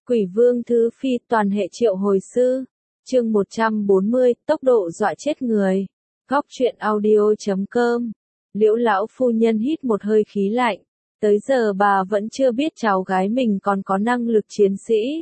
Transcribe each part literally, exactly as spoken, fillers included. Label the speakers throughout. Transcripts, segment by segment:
Speaker 1: Quỷ Vương Thứ Phi toàn hệ triệu hồi sư. Chương một trăm bốn mươi, tốc độ dọa chết người. Góc truyện audio chấm com. Liễu lão phu nhân hít một hơi khí lạnh. Tới giờ bà vẫn chưa biết cháu gái mình còn có năng lực chiến sĩ.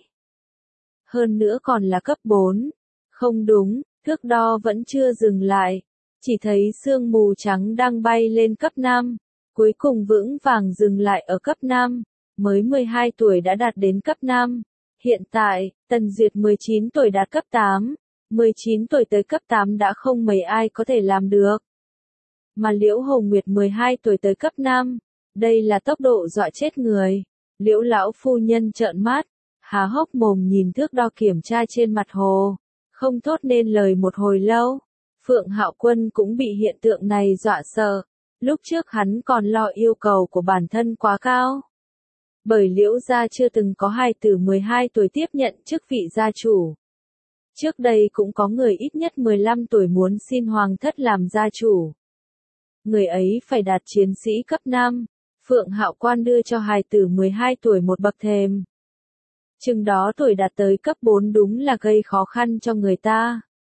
Speaker 1: Hơn nữa còn là cấp bốn. Không đúng, thước đo vẫn chưa dừng lại. Chỉ thấy sương mù trắng đang bay lên cấp năm. Cuối cùng vững vàng dừng lại ở cấp năm. Mới mười hai tuổi đã đạt đến cấp năm. Hiện tại, Tần Duyệt mười chín tuổi đạt cấp tám. mười chín tuổi tới cấp tám đã không mấy ai có thể làm được. Mà Liễu Hồng Nguyệt mười hai tuổi tới cấp năm. Đây là tốc độ dọa chết người. Liễu lão phu nhân trợn mắt, há hốc mồm nhìn thước đo kiểm tra trên mặt hồ. Không thốt nên lời một hồi lâu. Phượng Hạo Quân cũng bị hiện tượng này dọa sợ. Lúc trước hắn còn lo yêu cầu của bản thân quá cao. Bởi Liễu gia chưa từng có hài tử mười hai tuổi tiếp nhận chức vị gia chủ. Trước đây cũng có người ít nhất mười lăm tuổi muốn xin hoàng thất làm gia chủ. Người ấy phải đạt chiến sĩ cấp năm. Phượng Hạo Quan đưa cho hài tử mười hai tuổi một bậc thềm. Chừng đó tuổi đạt tới cấp bốn đúng là gây khó khăn cho người ta.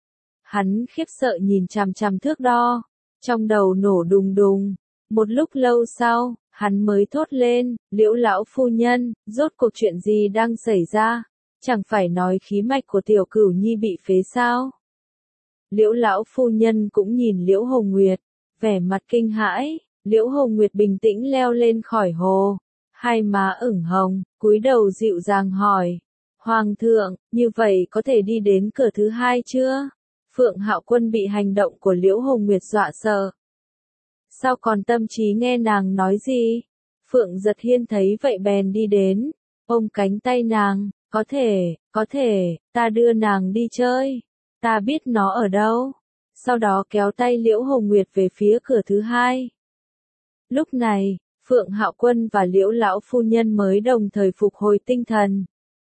Speaker 1: Hắn khiếp sợ nhìn chằm chằm thước đo, trong đầu nổ đùng đùng. Một lúc lâu sau, hắn mới thốt lên, Liễu lão phu nhân, rốt cuộc chuyện gì đang xảy ra? Chẳng phải nói khí mạch của tiểu cửu nhi bị phế sao? Liễu lão phu nhân cũng nhìn Liễu Hồng Nguyệt, vẻ mặt kinh hãi. Liễu Hồng Nguyệt bình tĩnh leo lên khỏi hồ, hai má ửng hồng, cúi đầu dịu dàng hỏi, Hoàng thượng, như vậy có thể đi đến cửa thứ hai chưa? Phượng Hạo Quân bị hành động của Liễu Hồng Nguyệt dọa sợ. Sao còn tâm trí nghe nàng nói gì? Phượng Giật Hiên thấy vậy bèn đi đến, ôm cánh tay nàng, có thể, có thể, ta đưa nàng đi chơi, ta biết nó ở đâu. Sau đó kéo tay Liễu Hồng Nguyệt về phía cửa thứ hai. Lúc này, Phượng Hạo Quân và Liễu lão phu nhân mới đồng thời phục hồi tinh thần.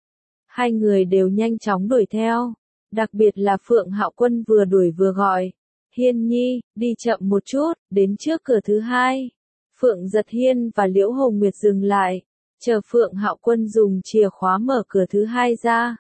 Speaker 1: Hai người đều nhanh chóng đuổi theo, đặc biệt là Phượng Hạo Quân vừa đuổi vừa gọi, Hiên Nhi, đi chậm một chút, đến trước cửa thứ hai. Phượng Giật Hiên và Liễu Hồng Nguyệt dừng lại, chờ Phượng Hạo Quân dùng chìa khóa mở cửa thứ hai ra.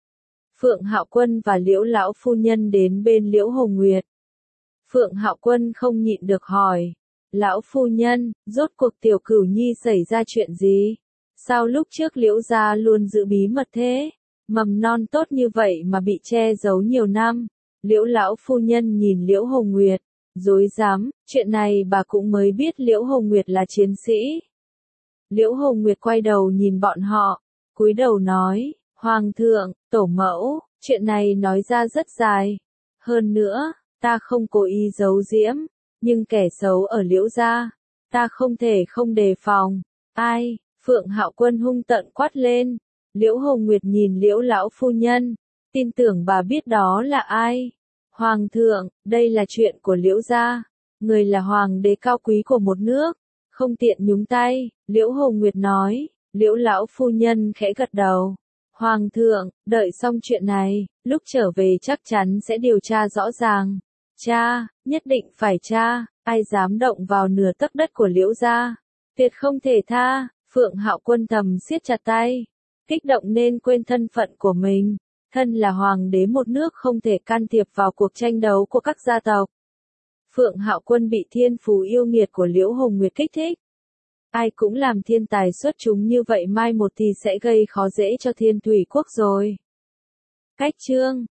Speaker 1: Phượng Hạo Quân và Liễu lão phu nhân đến bên Liễu Hồng Nguyệt. Phượng Hạo Quân không nhịn được hỏi, lão phu nhân, rốt cuộc tiểu cửu nhi xảy ra chuyện gì? Sao lúc trước Liễu gia luôn giữ bí mật thế? Mầm non tốt như vậy mà bị che giấu nhiều năm. Liễu lão phu nhân nhìn Liễu Hồng Nguyệt, dối dám, chuyện này bà cũng mới biết Liễu Hồng Nguyệt là chiến sĩ. Liễu Hồng Nguyệt quay đầu nhìn bọn họ, cúi đầu nói, Hoàng thượng, tổ mẫu, chuyện này nói ra rất dài. Hơn nữa, ta không cố ý giấu giếm, nhưng kẻ xấu ở Liễu gia, ta không thể không đề phòng. Ai? Phượng Hạo Quân hung tợn quát lên. Liễu Hồng Nguyệt nhìn Liễu lão phu nhân, tin tưởng bà biết đó là ai. Hoàng thượng, đây là chuyện của Liễu gia, người là hoàng đế cao quý của một nước, không tiện nhúng tay. Liễu Hồng Nguyệt nói. Liễu lão phu nhân khẽ gật đầu. Hoàng thượng, đợi xong chuyện này, lúc trở về chắc chắn sẽ điều tra rõ ràng. Cha, nhất định phải cha, ai dám động vào nửa tấc đất của Liễu gia, tuyệt không thể tha. Phượng Hạo Quân thầm siết chặt tay, kích động nên quên thân phận của mình. Thân là hoàng đế một nước không thể can thiệp vào cuộc tranh đấu của các gia tộc. Phượng Hạo Quân bị thiên phú yêu nghiệt của Liễu Hồng Nguyệt kích thích. Ai cũng làm thiên tài xuất chúng như vậy mai một thì sẽ gây khó dễ cho Thiên Thủy Quốc rồi. Cách chương